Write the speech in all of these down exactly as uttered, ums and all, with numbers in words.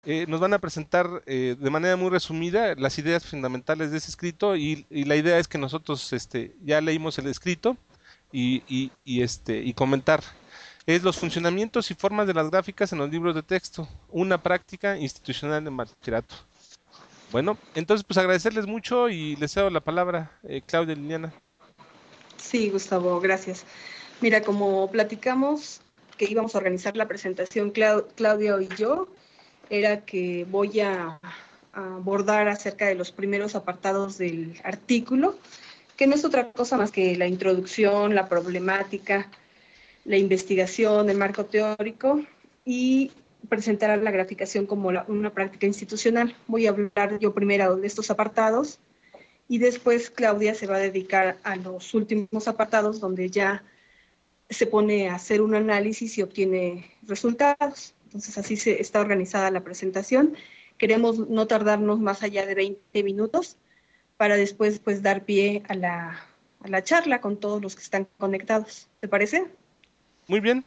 Eh, nos van a presentar eh, de manera muy resumida las ideas fundamentales de ese escrito y, y la idea es que nosotros este, ya leímos el escrito y, y, y, este, y comentar. Es los funcionamientos y formas de las gráficas en los libros de texto, una práctica institucional en bachillerato. Bueno, entonces pues agradecerles mucho y les cedo la palabra, eh, Claudia Liliana. Sí, Gustavo, gracias. Mira, como platicamos que íbamos a organizar la presentación Clau Claudia y yo, era que voy a, a abordar acerca de los primeros apartados del artículo, que no es otra cosa más que la introducción, la problemática, la investigación, el marco teórico y presentar la graficación como la, una práctica institucional. Voy a hablar yo primero de estos apartados y después Claudia se va a dedicar a los últimos apartados donde ya se pone a hacer un análisis y obtiene resultados. Entonces así se está organizada la presentación. Queremos no tardarnos más allá de veinte minutos para después pues dar pie a la, a la charla con todos los que están conectados. ¿Te parece? Muy bien,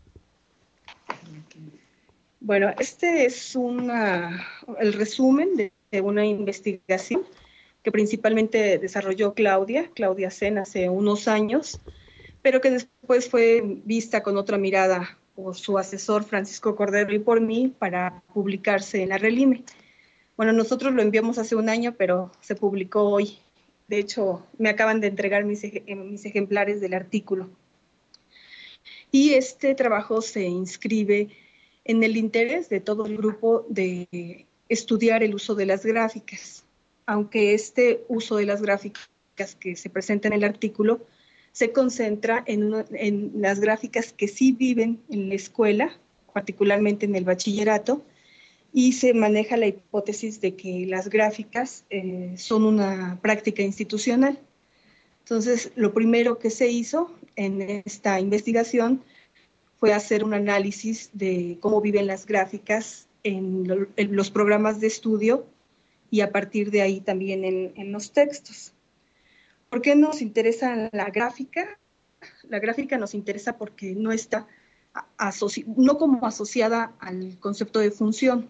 Bueno, este es una, el resumen de, de una investigación que principalmente desarrolló Claudia, Claudia Sen, hace unos años, pero que después fue vista con otra mirada por su asesor Francisco Cordero y por mí para publicarse en la Relime. Bueno, nosotros lo enviamos hace un año, pero se publicó hoy. De hecho, me acaban de entregar mis, mis ejemplares del artículo. Y este trabajo se inscribe en el interés de todo el grupo de estudiar el uso de las gráficas, aunque este uso de las gráficas que se presenta en el artículo se concentra en, una, en las gráficas que sí viven en la escuela, particularmente en el bachillerato, y se maneja la hipótesis de que las gráficas eh, son una práctica institucional. Entonces, lo primero que se hizo en esta investigación fue hacer un análisis de cómo viven las gráficas en, lo, en los programas de estudio y a partir de ahí también en, en los textos. ¿Por qué nos interesa la gráfica? La gráfica nos interesa porque no está no como asociada al concepto de función.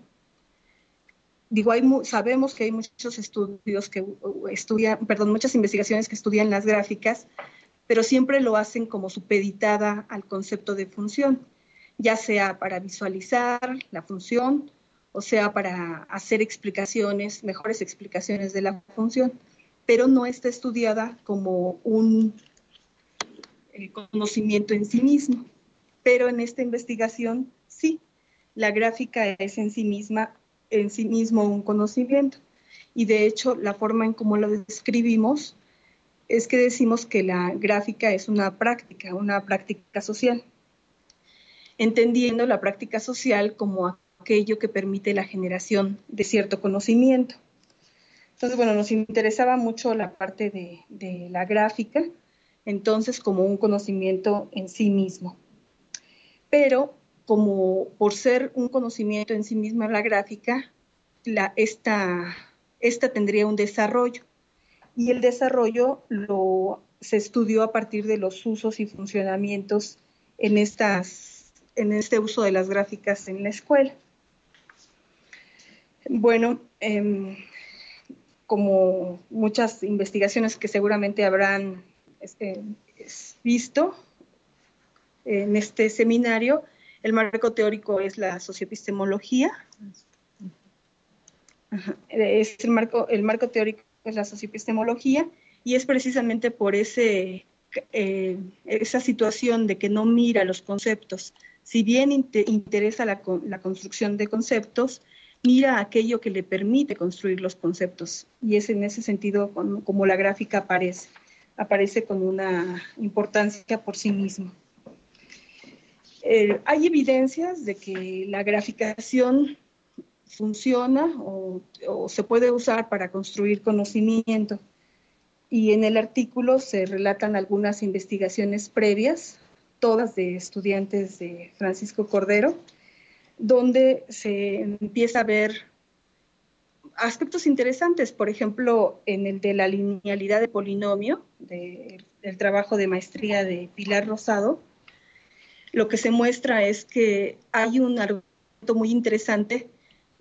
Digo, hay, sabemos que hay muchos estudios que estudian, perdón, muchas investigaciones que estudian las gráficas, pero siempre lo hacen como supeditada al concepto de función, ya sea para visualizar la función o sea para hacer explicaciones, mejores explicaciones de la función, pero no está estudiada como un eh, conocimiento en sí mismo. Pero en esta investigación, sí, la gráfica es en sí misma, en sí mismo un conocimiento. Y de hecho, la forma en cómo lo describimos es que decimos que la gráfica es una práctica, una práctica social, entendiendo la práctica social como aquello que permite la generación de cierto conocimiento. Entonces, bueno, nos interesaba mucho la parte de, de la gráfica, entonces como un conocimiento en sí mismo. Pero como por ser un conocimiento en sí misma la gráfica, la, esta, esta tendría un desarrollo. Y el desarrollo lo, se estudió a partir de los usos y funcionamientos en, estas, en este uso de las gráficas en la escuela. Bueno, eh, como muchas investigaciones que seguramente habrán este, visto en este seminario, el marco teórico es la socioepistemología. Es el, marco, el marco teórico es la socioepistemología y es precisamente por ese, eh, esa situación de que no mira los conceptos. Si bien te interesa la, la construcción de conceptos, mira aquello que le permite construir los conceptos. Y es en ese sentido como, como la gráfica aparece, aparece con una importancia por sí mismo. Eh, hay evidencias de que la graficación funciona o, o se puede usar para construir conocimiento. Y en el artículo se relatan algunas investigaciones previas, todas de estudiantes de Francisco Cordero, donde se empieza a ver aspectos interesantes, por ejemplo, en el de la linealidad de polinomio, de, del trabajo de maestría de Pilar Rosado, lo que se muestra es que hay un argumento muy interesante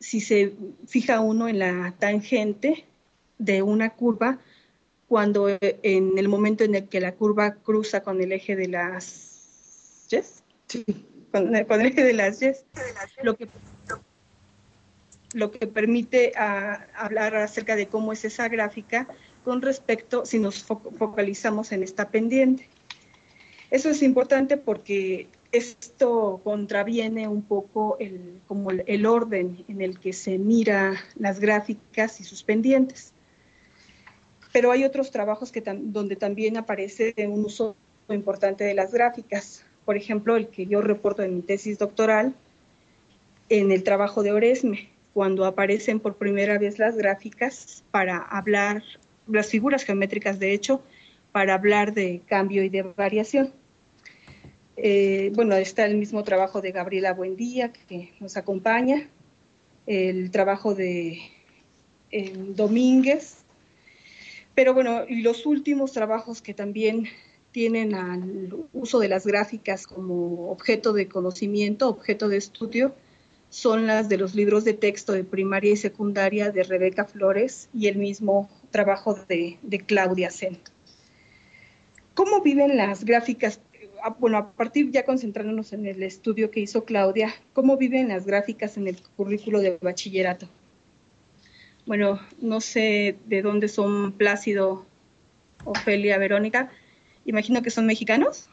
si se fija uno en la tangente de una curva, cuando en el momento en el que la curva cruza con el eje de las yes, sí, con, con el eje de las yes, lo que, lo que permite a, hablar acerca de cómo es esa gráfica con respecto, si nos fo focalizamos en esta pendiente. Eso es importante porque esto contraviene un poco el, como el orden en el que se mira las gráficas y sus pendientes. Pero hay otros trabajos que tam donde también aparece un uso importante de las gráficas. Por ejemplo, el que yo reporto en mi tesis doctoral, en el trabajo de Oresme, cuando aparecen por primera vez las gráficas para hablar, las figuras geométricas de hecho, para hablar de cambio y de variación. Eh, bueno, está el mismo trabajo de Gabriela Buendía, que nos acompaña, el trabajo de eh, Domínguez, pero bueno, y los últimos trabajos que también tienen al uso de las gráficas como objeto de conocimiento, objeto de estudio, son las de los libros de texto de primaria y secundaria de Rebeca Flores y el mismo trabajo de, de Claudia Sen. ¿Cómo viven las gráficas? Bueno, a partir ya concentrándonos en el estudio que hizo Claudia, ¿cómo viven las gráficas en el currículo de bachillerato? Bueno, no sé de dónde son Plácido, Ofelia, Verónica. Imagino que son mexicanos.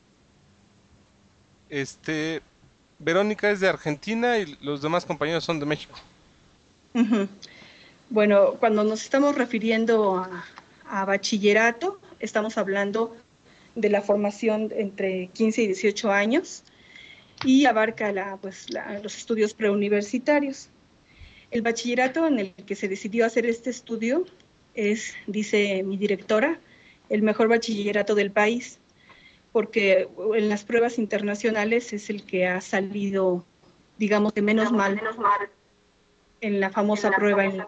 Este, Verónica es de Argentina y los demás compañeros son de México. Uh-huh. Bueno, cuando nos estamos refiriendo a, a bachillerato, estamos hablando de la formación entre quince y dieciocho años y abarca la, pues, la, los estudios preuniversitarios. El bachillerato en el que se decidió hacer este estudio es, dice mi directora, el mejor bachillerato del país, porque en las pruebas internacionales es el que ha salido, digamos, de menos mal en la famosa prueba en...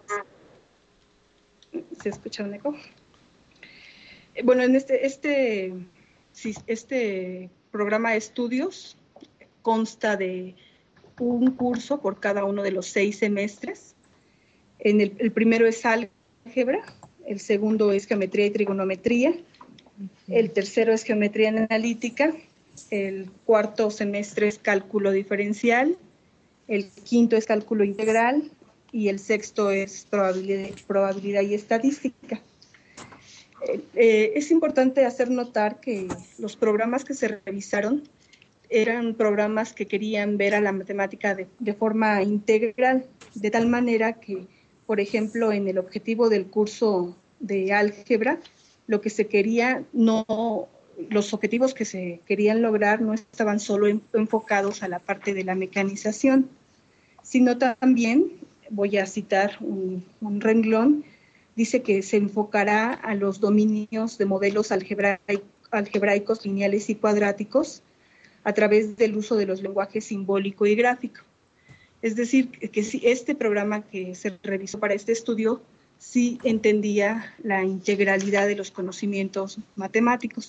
¿Se escucha un eco? Bueno, en este, este, este programa de estudios consta de un curso por cada uno de los seis semestres. En el, el primero es álgebra, el segundo es geometría y trigonometría, el tercero es geometría analítica, el cuarto semestre es cálculo diferencial, el quinto es cálculo integral y el sexto es probabilidad, probabilidad y estadística. Eh, eh, es importante hacer notar que los programas que se revisaron eran programas que querían ver a la matemática de, de forma integral, de tal manera que, por ejemplo, en el objetivo del curso de álgebra, lo que se quería, no, los objetivos que se querían lograr no estaban solo en, enfocados a la parte de la mecanización, sino también, voy a citar un, un renglón, dice que se enfocará a los dominios de modelos algebraicos, lineales y cuadráticos, a través del uso de los lenguajes simbólico y gráfico. Es decir, que si este programa que se revisó para este estudio sí entendía la integralidad de los conocimientos matemáticos.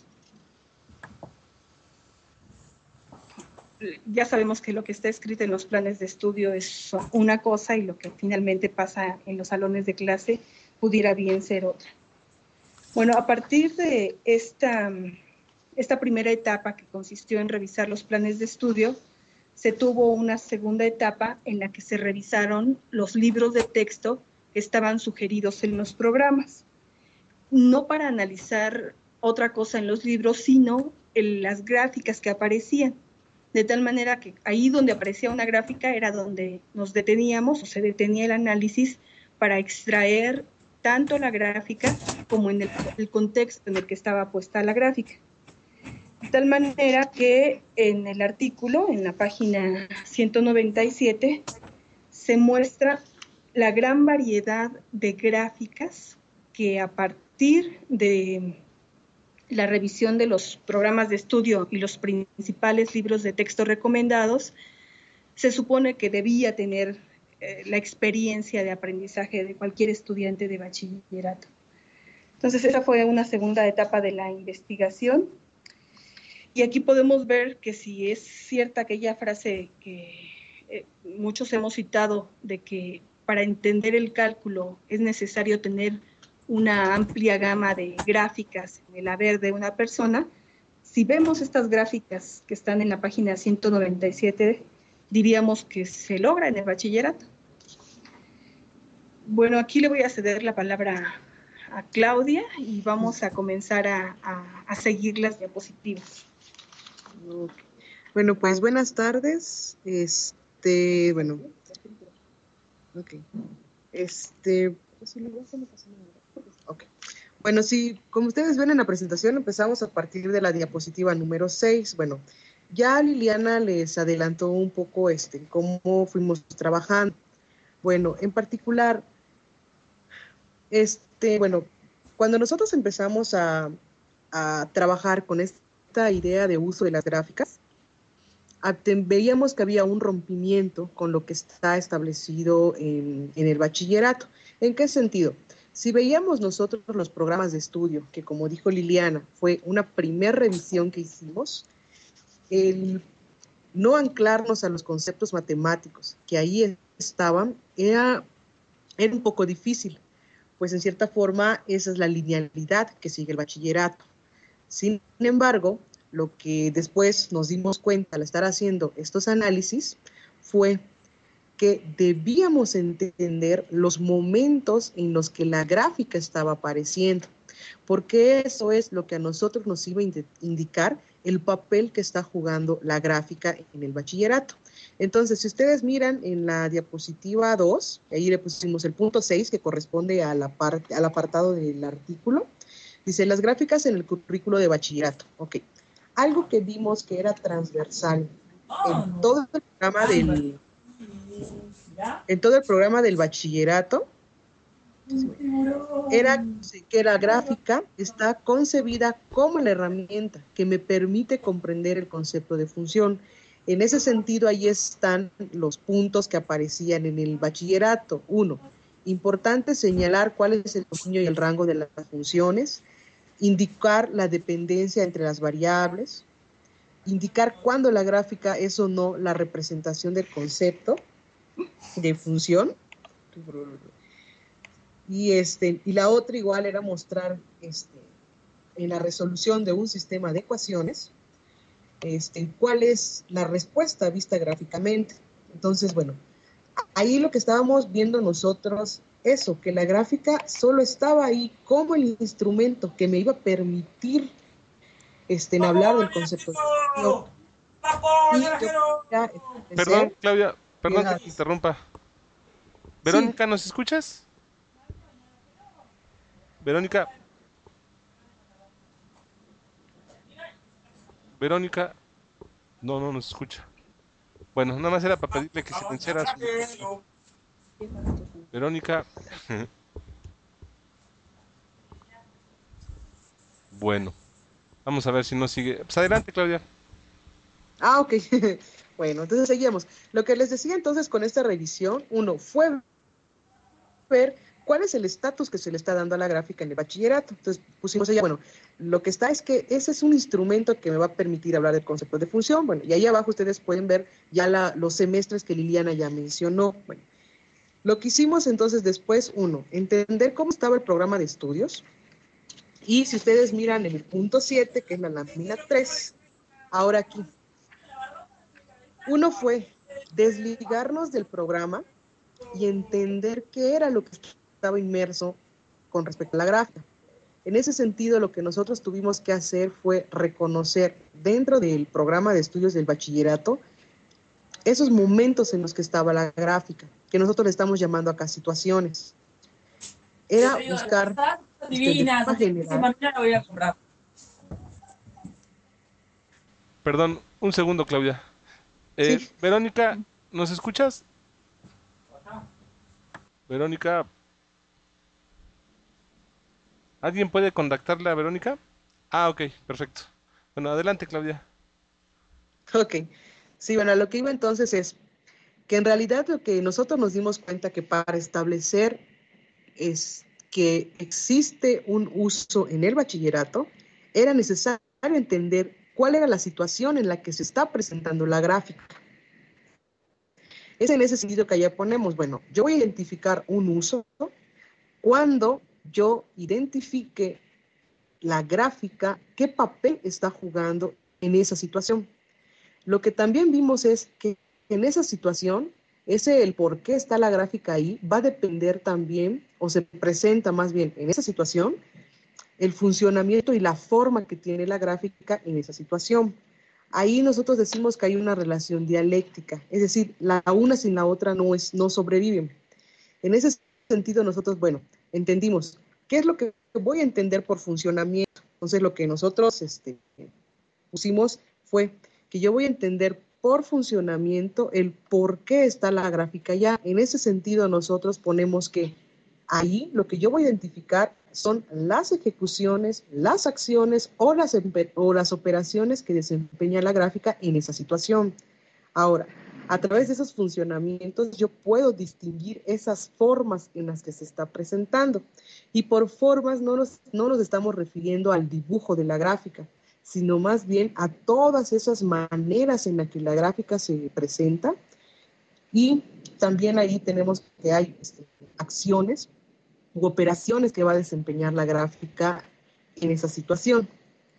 Ya sabemos que lo que está escrito en los planes de estudio es una cosa y lo que finalmente pasa en los salones de clase pudiera bien ser otra. Bueno, a partir de esta, esta primera etapa que consistió en revisar los planes de estudio, se tuvo una segunda etapa en la que se revisaron los libros de texto que estaban sugeridos en los programas. No para analizar otra cosa en los libros, sino en las gráficas que aparecían. De tal manera que ahí donde aparecía una gráfica era donde nos deteníamos o se detenía el análisis para extraer tanto la gráfica como en el, el contexto en el que estaba puesta la gráfica. De tal manera que en el artículo, en la página ciento noventa y siete, se muestra la gran variedad de gráficas que a partir de la revisión de los programas de estudio y los principales libros de texto recomendados, se supone que debía tener eh, la experiencia de aprendizaje de cualquier estudiante de bachillerato. Entonces, esa fue una segunda etapa de la investigación. Y aquí podemos ver que si es cierta aquella frase que eh, muchos hemos citado de que para entender el cálculo es necesario tener una amplia gama de gráficas en el haber de una persona. Si vemos estas gráficas que están en la página ciento noventa y siete, diríamos que se logra en el bachillerato. Bueno, aquí le voy a ceder la palabra a Claudia y vamos a comenzar a, a, a seguir las diapositivas. Okay. Bueno, pues buenas tardes. Este, bueno. Ok. Este. Ok. Bueno, sí, como ustedes ven en la presentación, empezamos a partir de la diapositiva número seis. Bueno, ya Liliana les adelantó un poco este, cómo fuimos trabajando. Bueno, en particular, este, bueno, cuando nosotros empezamos a, a trabajar con esta idea de uso de las gráficas, veíamos que había un rompimiento con lo que está establecido en, en el bachillerato. ¿En qué sentido? Si veíamos nosotros los programas de estudio, que como dijo Liliana, fue una primer revisión que hicimos, el no anclarnos a los conceptos matemáticos que ahí estaban, era, era un poco difícil, pues en cierta forma esa es la linealidad que sigue el bachillerato. Sin embargo, lo que después nos dimos cuenta al estar haciendo estos análisis fue que debíamos entender los momentos en los que la gráfica estaba apareciendo, porque eso es lo que a nosotros nos iba a indicar el papel que está jugando la gráfica en el bachillerato. Entonces, si ustedes miran en la diapositiva dos, ahí le pusimos el punto seis, que corresponde a la parte, al apartado del artículo, dice las gráficas en el currículo de bachillerato. Ok. Algo que vimos que era transversal en todo el programa del, en todo el programa del bachillerato era que la gráfica está concebida como la herramienta que me permite comprender el concepto de función. En ese sentido, ahí están los puntos que aparecían en el bachillerato. Uno, importante señalar cuál es el dominio y el rango de las funciones, indicar la dependencia entre las variables, indicar cuándo la gráfica es o no la representación del concepto de función. Y, este, y la otra igual era mostrar este, en la resolución de un sistema de ecuaciones este, cuál es la respuesta vista gráficamente. Entonces, bueno, ahí lo que estábamos viendo nosotros, eso, que la gráfica solo estaba ahí como el instrumento que me iba a permitir este, en hablar del concepto de función. Y yo ya Perdón, Claudia, perdón que ya, te interrumpa. sí. Verónica, ¿nos escuchas? Verónica. Verónica. No, no nos escucha. Bueno, nada más era para pedirle que silenciara su micrófono. Verónica. Bueno, vamos a ver si no sigue. Pues adelante, Claudia. Ah, ok. Bueno, entonces seguimos. Lo que les decía entonces con esta revisión, uno, fue ver cuál es el estatus que se le está dando a la gráfica en el bachillerato. Entonces pusimos ella, bueno, lo que está es que ese es un instrumento que me va a permitir hablar del concepto de función. Bueno, y ahí abajo ustedes pueden ver ya la, los semestres que Liliana ya mencionó. Bueno, lo que hicimos entonces después, uno, entender cómo estaba el programa de estudios. Y si ustedes miran en el punto siete, que es la lámina tres, ahora aquí, uno fue desligarnos del programa y entender qué era lo que estaba inmerso con respecto a la gráfica. En ese sentido, lo que nosotros tuvimos que hacer fue reconocer dentro del programa de estudios del bachillerato esos momentos en los que estaba la gráfica, que nosotros le estamos llamando acá situaciones. Era buscar divinas, así que mañana lo voy a comprar. Perdón, un segundo, Claudia. Eh, Sí. Verónica, ¿nos escuchas? Verónica. ¿Alguien puede contactarle a Verónica? Ah, ok, perfecto. Bueno, adelante, Claudia. Ok. Sí, bueno, lo que iba entonces es que en realidad lo que nosotros nos dimos cuenta que para establecer es que existe un uso en el bachillerato, era necesario entender cuál era la situación en la que se está presentando la gráfica. Es en ese sentido que allá ponemos, bueno, yo voy a identificar un uso cuando yo identifique la gráfica, qué papel está jugando en esa situación. Lo que también vimos es que en esa situación, ese el por qué está la gráfica ahí, va a depender también, o se presenta más bien en esa situación, el funcionamiento y la forma que tiene la gráfica en esa situación. Ahí nosotros decimos que hay una relación dialéctica, es decir, la una sin la otra no, es, no sobreviven. En ese sentido nosotros, bueno, entendimos qué es lo que voy a entender por funcionamiento. Entonces lo que nosotros este, pusimos fue que yo voy a entender por funcionamiento el por qué está la gráfica ya. En ese sentido nosotros ponemos que ahí lo que yo voy a identificar son las ejecuciones, las acciones o las, o las operaciones que desempeña la gráfica en esa situación. Ahora, a través de esos funcionamientos yo puedo distinguir esas formas en las que se está presentando. Y por formas no nos, no nos estamos refiriendo al dibujo de la gráfica, sino más bien a todas esas maneras en las que la gráfica se presenta. Y también ahí tenemos que hay este, acciones u operaciones que va a desempeñar la gráfica en esa situación.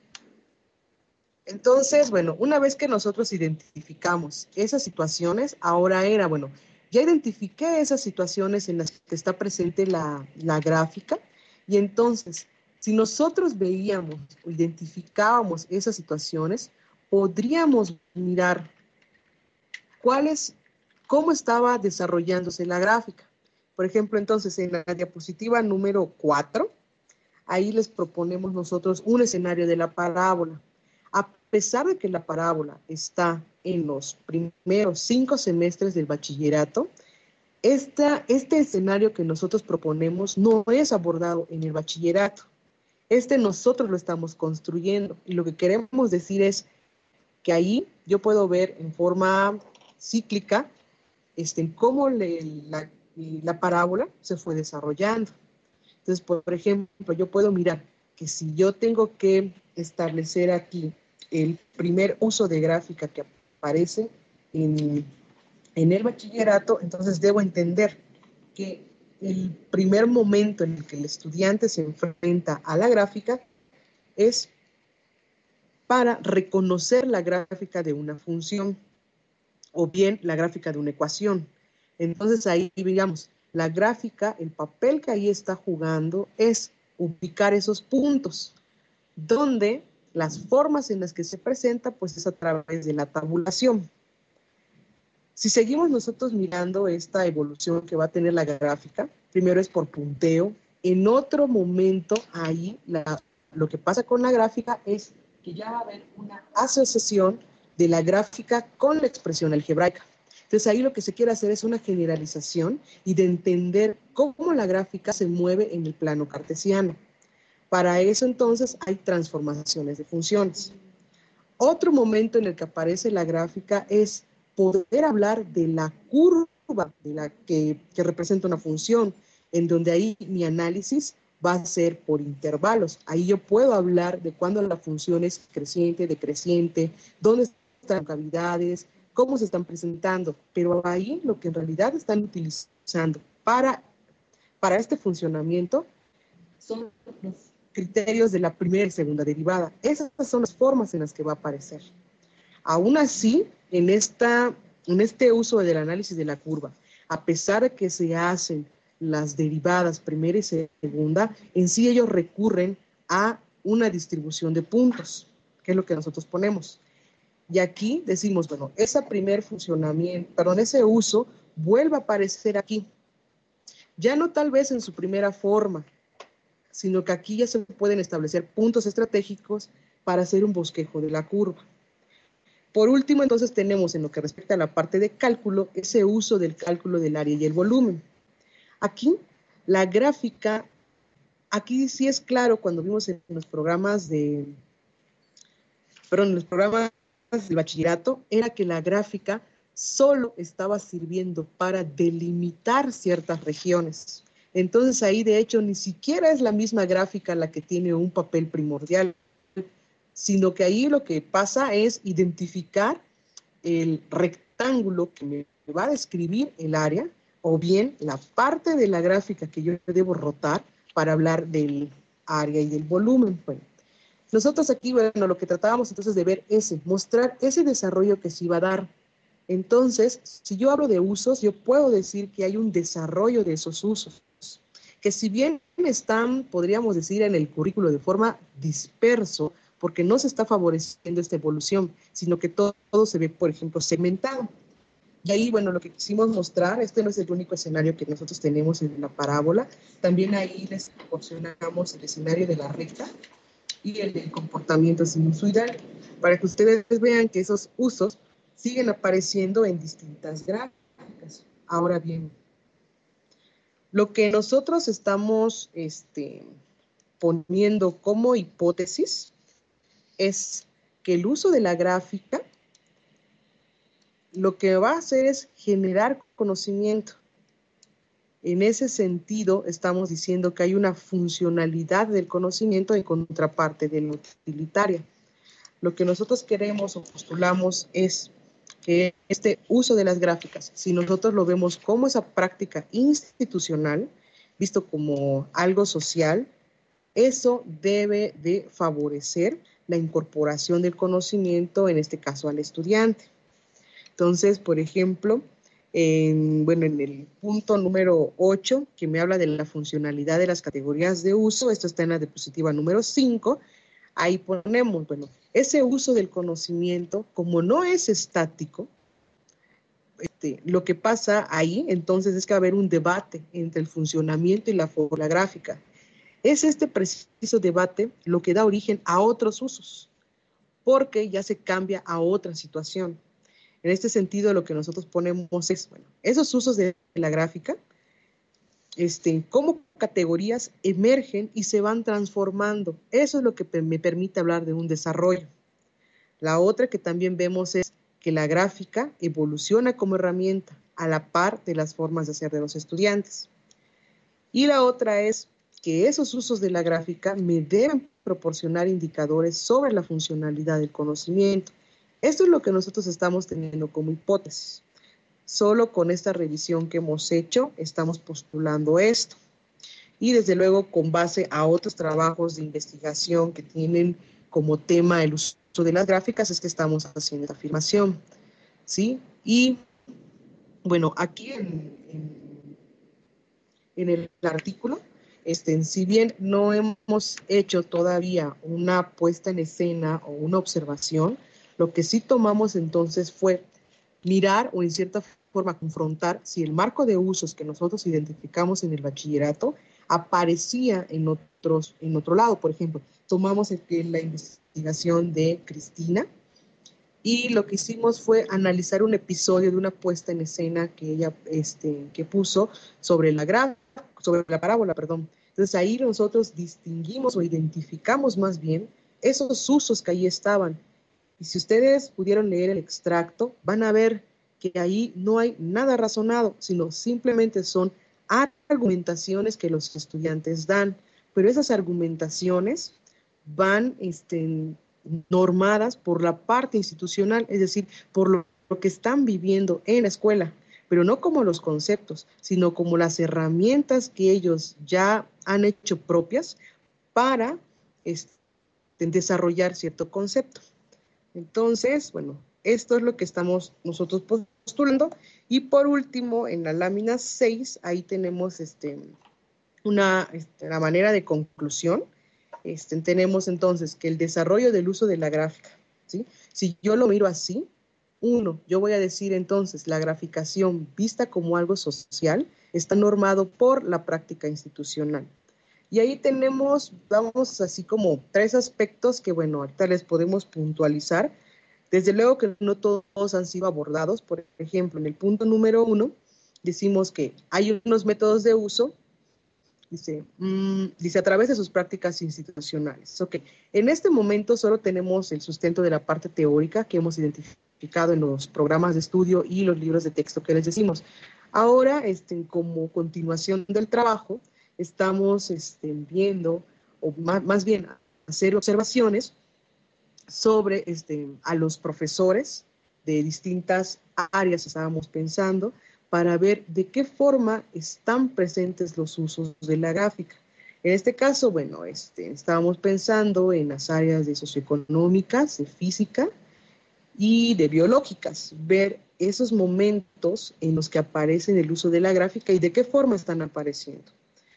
Entonces, bueno, una vez que nosotros identificamos esas situaciones, ahora era, bueno, ya identifiqué esas situaciones en las que está presente la, la gráfica, y entonces, si nosotros veíamos o identificábamos esas situaciones, podríamos mirar cuáles, cómo estaba desarrollándose la gráfica. Por ejemplo, entonces, en la diapositiva número cuatro, ahí les proponemos nosotros un escenario de la parábola. A pesar de que la parábola está en los primeros cinco semestres del bachillerato, esta, este escenario que nosotros proponemos no es abordado en el bachillerato. Este nosotros lo estamos construyendo, y lo que queremos decir es que ahí yo puedo ver en forma cíclica este, cómo le, la, la parábola se fue desarrollando. Entonces, por ejemplo, yo puedo mirar que si yo tengo que establecer aquí el primer uso de gráfica que aparece en, en el bachillerato, entonces debo entender que el primer momento en el que el estudiante se enfrenta a la gráfica es para reconocer la gráfica de una función o bien la gráfica de una ecuación. Entonces ahí, digamos, la gráfica, el papel que ahí está jugando es ubicar esos puntos, donde las formas en las que se presenta, pues es a través de la tabulación. Si seguimos nosotros mirando esta evolución que va a tener la gráfica, primero es por punteo, en otro momento ahí la, lo que pasa con la gráfica es que ya va a haber una asociación de la gráfica con la expresión algebraica. Entonces ahí lo que se quiere hacer es una generalización y de entender cómo la gráfica se mueve en el plano cartesiano. Para eso entonces hay transformaciones de funciones. Otro momento en el que aparece la gráfica es poder hablar de la curva de la que, que representa una función, en donde ahí mi análisis va a ser por intervalos. Ahí yo puedo hablar de cuándo la función es creciente, decreciente, dónde están las cavidades, cómo se están presentando, pero ahí lo que en realidad están utilizando para, para este funcionamiento son los criterios de la primera y segunda derivada. Esas son las formas en las que va a aparecer. Aún así, en, esta, en este uso del análisis de la curva, a pesar de que se hacen las derivadas primera y segunda, en sí ellos recurren a una distribución de puntos, que es lo que nosotros ponemos. Y aquí decimos, bueno, ese primer funcionamiento, perdón, ese uso vuelve a aparecer aquí. Ya no tal vez en su primera forma, sino que aquí ya se pueden establecer puntos estratégicos para hacer un bosquejo de la curva. Por último, entonces tenemos en lo que respecta a la parte de cálculo, ese uso del cálculo del área y el volumen. Aquí, la gráfica, aquí sí es claro cuando vimos en los programas de, perdón, en los programas del bachillerato, era que la gráfica solo estaba sirviendo para delimitar ciertas regiones. Entonces ahí de hecho ni siquiera es la misma gráfica la que tiene un papel primordial, sino que ahí lo que pasa es identificar el rectángulo que me va a describir el área, o bien la parte de la gráfica que yo debo rotar para hablar del área y del volumen. Bueno, nosotros aquí, bueno, lo que tratábamos entonces de ver ese, mostrar ese desarrollo que se iba a dar. Entonces, si yo hablo de usos, yo puedo decir que hay un desarrollo de esos usos, que si bien están, podríamos decir, en el currículo de forma disperso, porque no se está favoreciendo esta evolución, sino que todo, todo se ve, por ejemplo, segmentado. Y ahí, bueno, lo que quisimos mostrar, este no es el único escenario que nosotros tenemos en la parábola, también ahí les proporcionamos el escenario de la recta y el del comportamiento sinusoidal, para que ustedes vean que esos usos siguen apareciendo en distintas gráficas. Ahora bien, lo que nosotros estamos este, poniendo como hipótesis es que el uso de la gráfica lo que va a hacer es generar conocimiento. En ese sentido, estamos diciendo que hay una funcionalidad del conocimiento en contraparte de la utilitaria. Lo que nosotros queremos o postulamos es que este uso de las gráficas, si nosotros lo vemos como esa práctica institucional, visto como algo social, eso debe de favorecer la incorporación del conocimiento, en este caso al estudiante. Entonces, por ejemplo, en, bueno, en el punto número ocho, que me habla de la funcionalidad de las categorías de uso, esto está en la diapositiva número cinco, ahí ponemos, bueno, ese uso del conocimiento, como no es estático, este, lo que pasa ahí, entonces, es que va a haber un debate entre el funcionamiento y la fórmula gráfica. Es este preciso debate lo que da origen a otros usos, porque ya se cambia a otra situación. En este sentido, lo que nosotros ponemos es, bueno, esos usos de la gráfica, este, cómo categorías emergen y se van transformando. Eso es lo que me permite hablar de un desarrollo. La otra que también vemos es que la gráfica evoluciona como herramienta a la par de las formas de hacer de los estudiantes. Y la otra es que esos usos de la gráfica me deben proporcionar indicadores sobre la funcionalidad del conocimiento. Esto es lo que nosotros estamos teniendo como hipótesis. Solo con esta revisión que hemos hecho, estamos postulando esto. Y desde luego, con base a otros trabajos de investigación que tienen como tema el uso de las gráficas, es que estamos haciendo esta afirmación, ¿sí? Y, bueno, aquí en, en, en el artículo, este, si bien no hemos hecho todavía una puesta en escena o una observación, lo que sí tomamos entonces fue mirar o en cierta forma confrontar si el marco de usos que nosotros identificamos en el bachillerato aparecía en, otros, en otro lado. Por ejemplo, tomamos el, la investigación de Cristina y lo que hicimos fue analizar un episodio de una puesta en escena que ella este, que puso sobre la, gra, sobre la parábola, perdón. Entonces ahí nosotros distinguimos o identificamos más bien esos usos que ahí estaban. Y si ustedes pudieron leer el extracto, van a ver que ahí no hay nada razonado, sino simplemente son argumentaciones que los estudiantes dan. Pero esas argumentaciones van este, normadas por la parte institucional, es decir, por lo, lo que están viviendo en la escuela, pero no como los conceptos, sino como las herramientas que ellos ya han hecho propias para este, desarrollar cierto concepto. Entonces, bueno, esto es lo que estamos nosotros postulando. Y por último, en la lámina seis, ahí tenemos este, una, este, la manera de conclusión. Este, tenemos entonces que el desarrollo del uso de la gráfica, ¿sí? Si yo lo miro así, uno, yo voy a decir entonces, la graficación vista como algo social está normado por la práctica institucional. Y ahí tenemos, vamos así como tres aspectos que, bueno, ahorita les podemos puntualizar. Desde luego que no todos han sido abordados. Por ejemplo, en el punto número uno, decimos que hay unos métodos de uso, dice, mmm, dice a través de sus prácticas institucionales. Ok, en este momento solo tenemos el sustento de la parte teórica que hemos identificado en los programas de estudio y los libros de texto que les decimos. Ahora, este, como continuación del trabajo, estamos este, viendo, o más, más bien hacer observaciones sobre este, a los profesores de distintas áreas estábamos pensando para ver de qué forma están presentes los usos de la gráfica. En este caso, bueno, este, estábamos pensando en las áreas de socioeconómicas, de física y de biológicas, ver esos momentos en los que aparece el uso de la gráfica y de qué forma están apareciendo.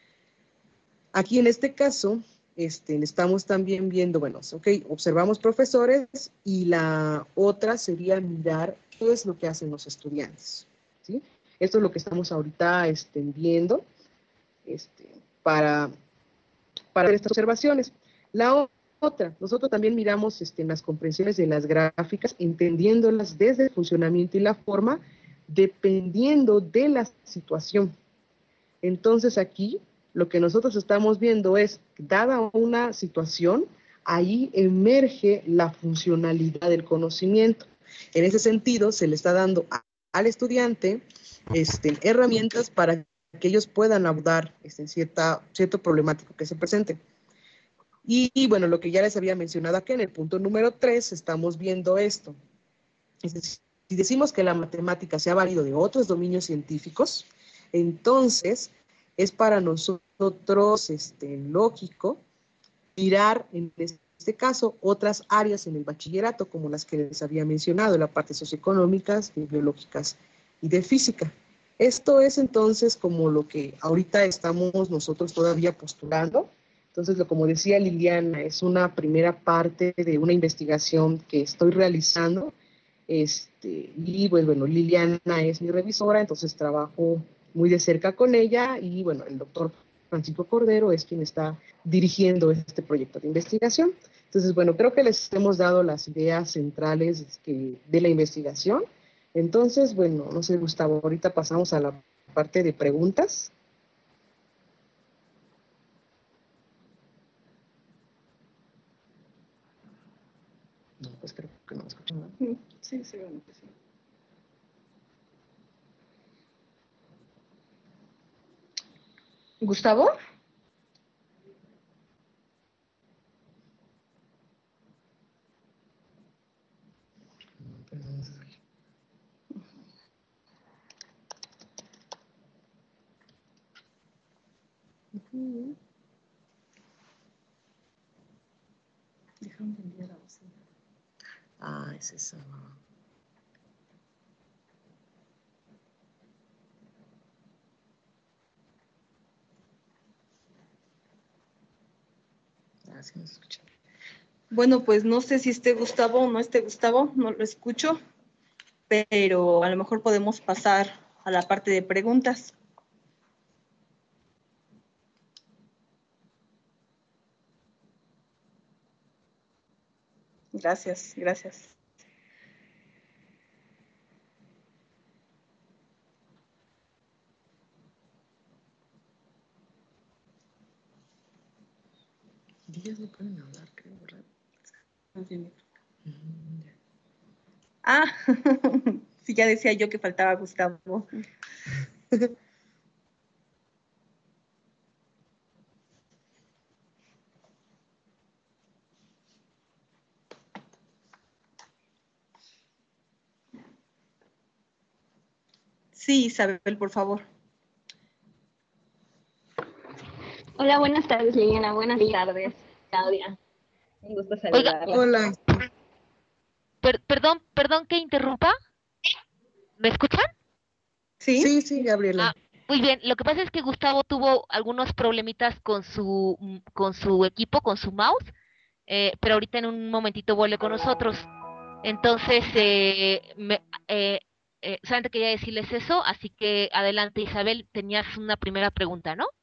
Aquí en este caso, este, estamos también viendo, bueno, ok, observamos profesores y la otra sería mirar qué es lo que hacen los estudiantes, ¿sí? Esto es lo que estamos ahorita este, viendo este, para, para hacer estas observaciones. La otra, nosotros también miramos este, en las comprensiones de las gráficas, entendiéndolas desde el funcionamiento y la forma, dependiendo de la situación. Entonces aquí lo que nosotros estamos viendo es, dada una situación, ahí emerge la funcionalidad del conocimiento. En ese sentido, se le está dando a, al estudiante este, herramientas para que ellos puedan abordar este, cierta, cierto problemático que se presente. Y, y bueno, lo que ya les había mencionado aquí en el punto número tres, estamos viendo esto. Es decir, si decimos que la matemática se ha valido de otros dominios científicos, entonces es para nosotros este, lógico mirar en este caso otras áreas en el bachillerato, como las que les había mencionado, la parte socioeconómicas, de biológicas y de física. Esto es entonces como lo que ahorita estamos nosotros todavía postulando. Entonces, lo, como decía Liliana, es una primera parte de una investigación que estoy realizando. Este, y pues, bueno, Liliana es mi revisora, entonces trabajo muy de cerca con ella y bueno, el doctor Francisco Cordero es quien está dirigiendo este proyecto de investigación. Entonces, bueno, creo que les hemos dado las ideas centrales que, de la investigación. Entonces, bueno, no sé, Gustavo, ahorita pasamos a la parte de preguntas. No, pues creo que no me escuchan nada. Sí, seguramente sí. ¿Gustavo? Uh-huh. Déjame enviar la voz. Ah, es eso. Ah, sí, no se escucha. Bueno, pues no sé si esté Gustavo o no esté Gustavo, no lo escucho, pero a lo mejor podemos pasar a la parte de preguntas. Gracias, gracias. Ellos no pueden hablar, creo, ¿verdad? No tiene. Ah, sí, ya decía yo que faltaba Gustavo. Sí, Isabel, por favor. Hola, buenas tardes, Liliana. Buenas tardes, Claudia. Un gusto Oiga, saludarla. Hola. per- perdón, perdón que interrumpa. ¿Me escuchan? Sí. Sí, sí, Gabriela. Ah, muy bien. Lo que pasa es que Gustavo tuvo algunos problemitas con su mm, con su equipo, con su mouse, eh, pero ahorita en un momentito vuelve con nosotros. Entonces, eh, me, eh, eh, solamente quería decirles eso, así que adelante, Isabel, tenías una primera pregunta, ¿no?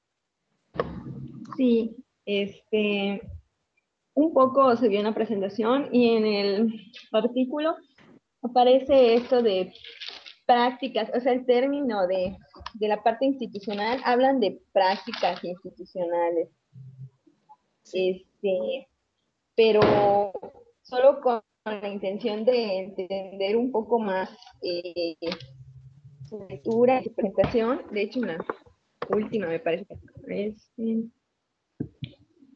Sí, este, un poco se vio en la presentación y en el artículo aparece esto de prácticas, o sea, el término de, de la parte institucional, hablan de prácticas institucionales, Sí. este, pero solo con la intención de entender un poco más eh, su lectura y su presentación. De hecho, una última me parece que es,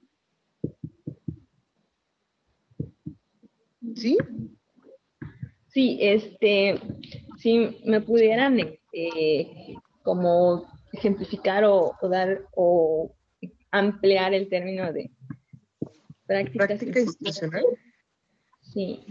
¿Sí? Sí, este, si me pudieran eh, como ejemplificar o, o dar o ampliar el término de prácticas Práctica institucional. institucionales. Sí.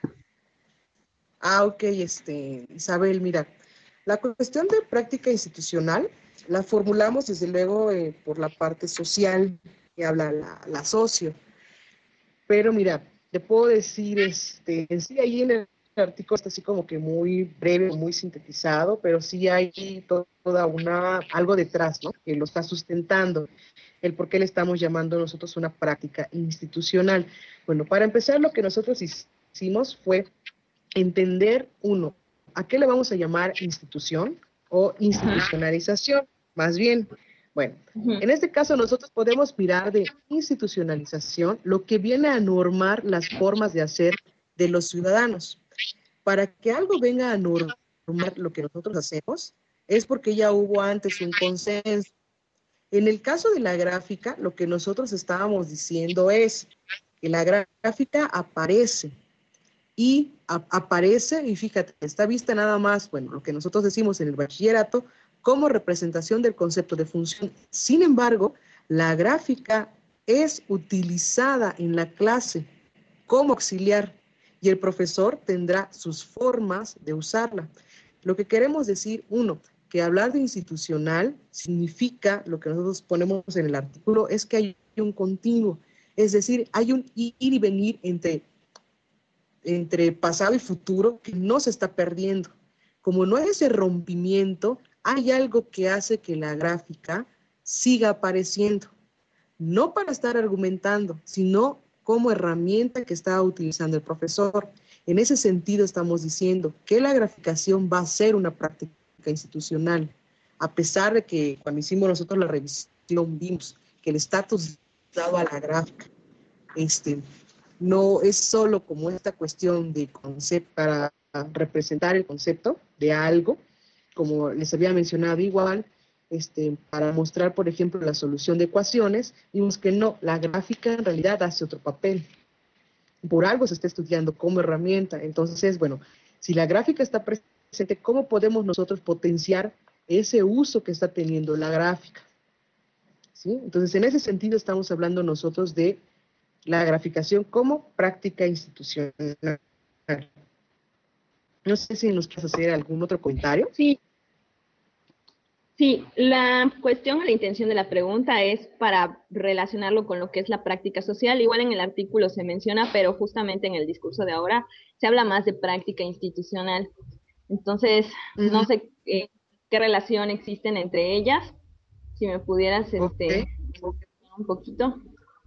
Ah, ok, este, Isabel, mira, la cuestión de práctica institucional la formulamos desde luego eh, por la parte social que habla la, la socio. Pero mira, te puedo decir, este, en sí ahí en el artículo está así como que muy breve, muy sintetizado, pero sí hay to- toda una, algo detrás, ¿no? Que lo está sustentando, el por qué le estamos llamando nosotros una práctica institucional. Bueno, para empezar, lo que nosotros hicimos fue entender, uno, ¿a qué le vamos a llamar institución o institucionalización? Más bien, bueno, Ujú. en este caso nosotros podemos mirar de institucionalización lo que viene a normar las formas de hacer de los ciudadanos. Para que algo venga a normar lo que nosotros hacemos, es porque ya hubo antes un consenso. En el caso de la gráfica, lo que nosotros estábamos diciendo es que la gráfica aparece y a- aparece, y fíjate, está vista nada más, bueno, lo que nosotros decimos en el bachillerato, como representación del concepto de función. Sin embargo, la gráfica es utilizada en la clase como auxiliar y el profesor tendrá sus formas de usarla. Lo que queremos decir, uno, que hablar de institucional significa, lo que nosotros ponemos en el artículo, es que hay un continuo, es decir, hay un ir y venir entre entre pasado y futuro que no se está perdiendo. Como no hay ese rompimiento, hay algo que hace que la gráfica siga apareciendo, no para estar argumentando, sino como herramienta que está utilizando el profesor. En ese sentido estamos diciendo que la graficación va a ser una práctica institucional, a pesar de que cuando hicimos nosotros la revisión vimos que el estatus dado a la gráfica este, no es solo como esta cuestión de concepto para representar el concepto de algo, como les había mencionado igual, este, para mostrar, por ejemplo, la solución de ecuaciones, vimos que no, la gráfica en realidad hace otro papel. Por algo se está estudiando como herramienta. Entonces, bueno, si la gráfica está presente, ¿cómo podemos nosotros potenciar ese uso que está teniendo la gráfica? ¿Sí? Entonces, en ese sentido estamos hablando nosotros de la graficación como práctica institucional. No sé si nos quieres hacer algún otro comentario. Sí, sí, la cuestión o la intención de la pregunta es para relacionarlo con lo que es la práctica social. Igual en el artículo se menciona, pero justamente en el discurso de ahora se habla más de práctica institucional. Entonces, no Uh-huh. sé eh, qué relación existen entre ellas. Si me pudieras este, Okay. un poquito.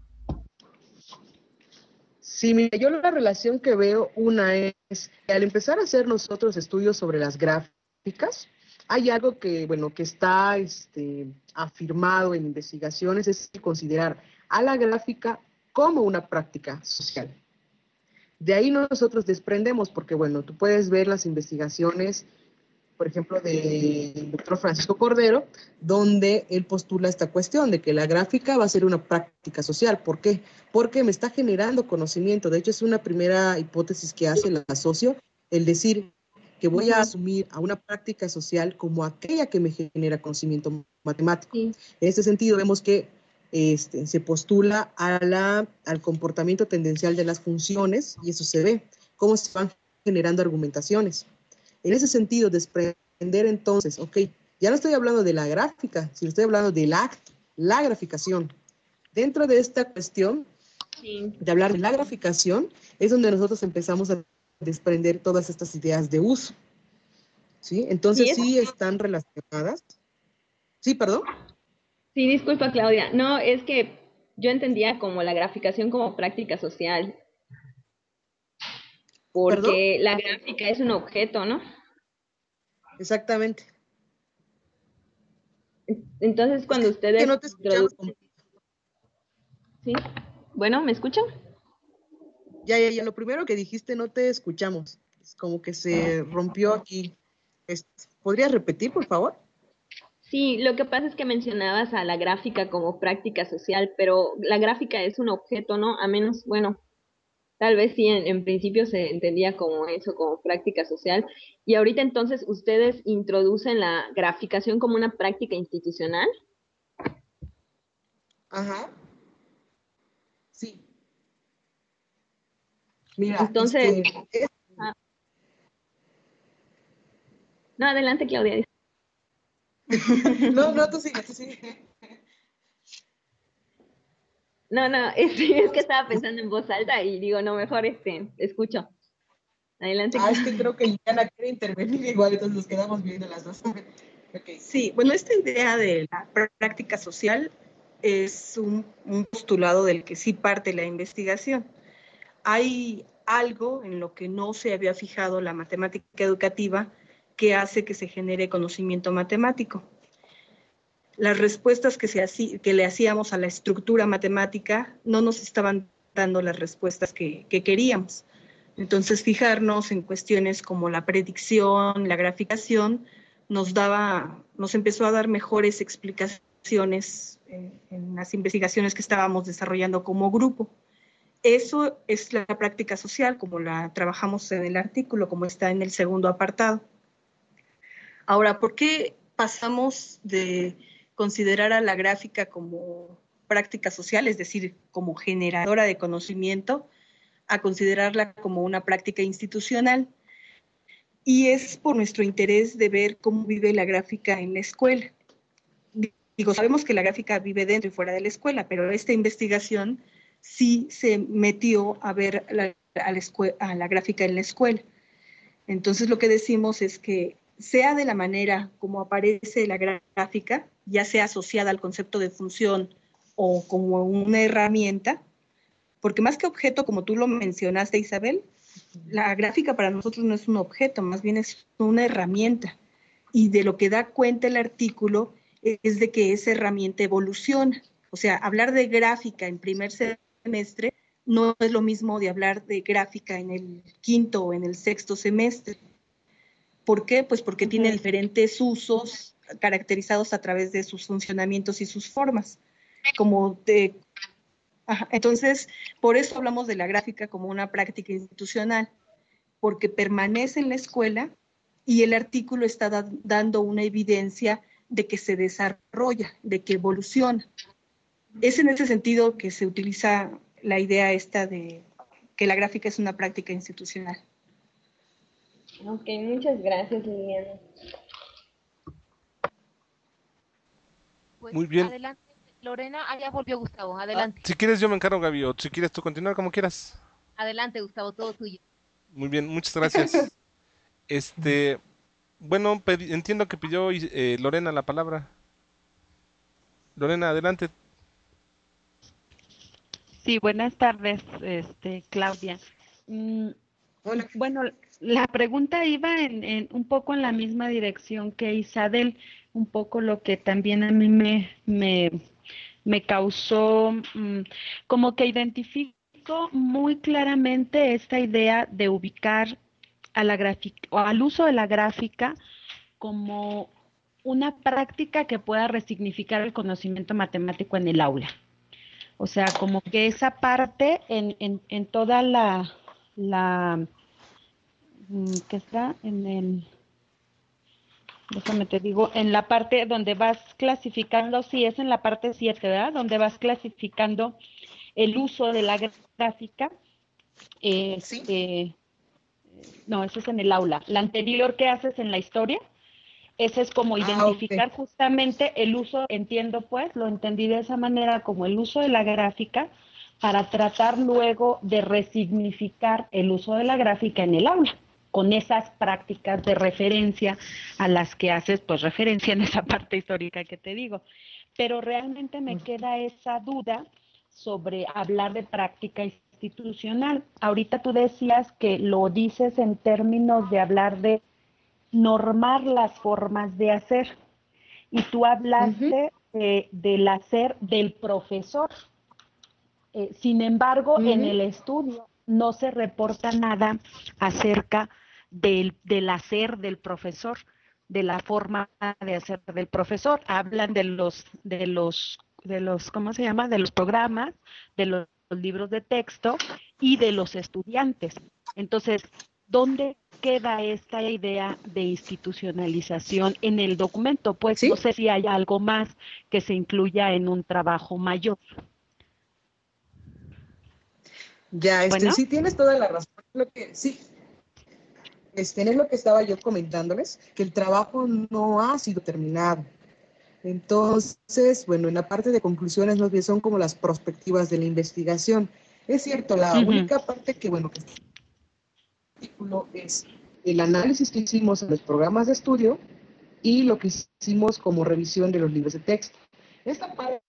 Sí, mira, yo la relación que veo, una es que al empezar a hacer nosotros estudios sobre las gráficas, hay algo que, bueno, que está este, afirmado en investigaciones, es considerar a la gráfica como una práctica social. De ahí nosotros desprendemos, porque, bueno, tú puedes ver las investigaciones, por ejemplo, del doctor Francisco Cordero, donde él postula esta cuestión de que la gráfica va a ser una práctica social. ¿Por qué? Porque me está generando conocimiento. De hecho, es una primera hipótesis que hace la socio, el decir que voy a asumir a una práctica social como aquella que me genera conocimiento matemático. Sí. En este sentido, vemos que este, se postula a la, al comportamiento tendencial de las funciones, y eso se ve, cómo se van generando argumentaciones. En ese sentido, desprender entonces, ok, ya no estoy hablando de la gráfica, sino estoy hablando del acto, la graficación. Dentro de esta cuestión Sí. de hablar de la graficación, es donde nosotros empezamos a desprender todas estas ideas de uso. ¿Sí? Entonces Sí, es- sí están relacionadas. Sí, perdón. sí, disculpa, Claudia. No, es que yo entendía como la graficación como práctica social, ¿Perdón? porque la gráfica es un objeto, ¿no? Exactamente. Entonces, Es cuando que ustedes no te escuchamos. introducen, ¿sí? Bueno, ¿me escuchan? Ya, ya, ya, lo primero que dijiste no te escuchamos. Es como que se rompió aquí. Es- ¿Podrías repetir, por favor? Sí, lo que pasa es que mencionabas a la gráfica como práctica social, pero la gráfica es un objeto, ¿no? A menos, bueno, Tal vez sí, en, en principio se entendía como eso, como práctica social. Y ahorita entonces ustedes introducen la graficación como una práctica institucional. Ajá, sí. Mira, Entonces, este, es- ah, no, adelante, Claudia. no, no, tú sigue, tú sigue. No, no, es, es que estaba pensando en voz alta y digo, no, mejor este, escucho. Adelante, Ah, es que Claudia. creo que Liliana quiere intervenir igual, entonces nos quedamos viendo las dos. Ok. Sí, bueno, esta idea de la práctica social es un, un postulado del que sí parte la investigación. Hay algo en lo que no se había fijado la matemática educativa que hace que se genere conocimiento matemático. Las respuestas que, se hacía, que le hacíamos a la estructura matemática no nos estaban dando las respuestas que, que queríamos. Entonces, fijarnos en cuestiones como la predicción, la graficación, nos daba, nos empezó a dar mejores explicaciones en, en las investigaciones que estábamos desarrollando como grupo. Eso es la práctica social, como la trabajamos en el artículo, como está en el segundo apartado. Ahora, ¿por qué pasamos de considerar a la gráfica como práctica social, es decir, como generadora de conocimiento, a considerarla como una práctica institucional? Y es por nuestro interés de ver cómo vive la gráfica en la escuela. Digo, sabemos que la gráfica vive dentro y fuera de la escuela, pero esta investigación sí se metió a ver la, a, la a la gráfica en la escuela. Entonces lo que decimos es que sea de la manera como aparece la gráfica, ya sea asociada al concepto de función o como una herramienta, porque más que objeto, como tú lo mencionaste, Isabel, la gráfica para nosotros no es un objeto, más bien es una herramienta. Y de lo que da cuenta el artículo es de que esa herramienta evoluciona. O sea, hablar de gráfica en primer semestre no es lo mismo de hablar de gráfica en el quinto o en el sexto semestre. ¿Por qué? Pues porque uh-huh. tiene diferentes usos caracterizados a través de sus funcionamientos y sus formas. Como de, ajá, entonces, por eso hablamos de la gráfica como una práctica institucional, porque permanece en la escuela y el artículo está da, dando una evidencia de que se desarrolla, de que evoluciona. Es en ese sentido que se utiliza la idea esta de que la gráfica es una práctica institucional. Ok, muchas gracias, Liliana. Pues muy bien. Adelante, Lorena. Ah, ya volvió Gustavo. Ah, Adelante. si quieres yo me encargo, Gaby, o si quieres tú continuar como quieras. Adelante, Gustavo, todo tuyo. Muy bien, muchas gracias. Este, bueno, pedi- entiendo que pidió eh, Lorena la palabra. Lorena, adelante. Sí, buenas tardes, este, Claudia. Mm, Hola. bueno, la pregunta iba en, en un poco en la misma dirección que Isabel, un poco lo que también a mí me, me, me causó, mm, como que identifico muy claramente esta idea de ubicar a la gráfica o al uso de la gráfica como una práctica que pueda resignificar el conocimiento matemático en el aula. O sea, como que esa parte en, en, en toda la, la, ¿qué está? En el, déjame te digo, en la parte donde vas clasificando, sí, es en la parte siete, ¿verdad? Donde vas clasificando el uso de la gráfica. ¿Sí? Este, no, eso es en el aula. La anterior que haces en la historia, ese es como identificar ah, okay. justamente el uso, entiendo pues, lo entendí de esa manera, como el uso de la gráfica para tratar luego de resignificar el uso de la gráfica en el aula, con esas prácticas de referencia a las que haces pues referencia en esa parte histórica que te digo. Pero realmente me queda esa duda sobre hablar de práctica institucional. Ahorita tú decías que lo dices en términos de hablar de normar las formas de hacer. Y tú hablaste uh-huh. eh, del hacer del profesor. Eh, sin embargo, uh-huh. en el estudio no se reporta nada acerca del, del hacer del profesor, de la forma de hacer del profesor. Hablan de los, de los, de los, ¿cómo se llama? De los programas, de los, los libros de texto y de los estudiantes. Entonces, ¿dónde queda esta idea de institucionalización en el documento? Pues ¿sí? No sé si hay algo más que se incluya en un trabajo mayor. Ya, este, ¿bueno? Sí, tienes toda la razón. Lo que, sí, este, es lo que estaba yo comentándoles, que el trabajo no ha sido terminado. Entonces, bueno, en la parte de conclusiones más bien son como las perspectivas de la investigación. Es cierto, la uh-huh. única parte que, bueno, que este artículo es el análisis que hicimos en los programas de estudio y lo que hicimos como revisión de los libros de texto. Esta parte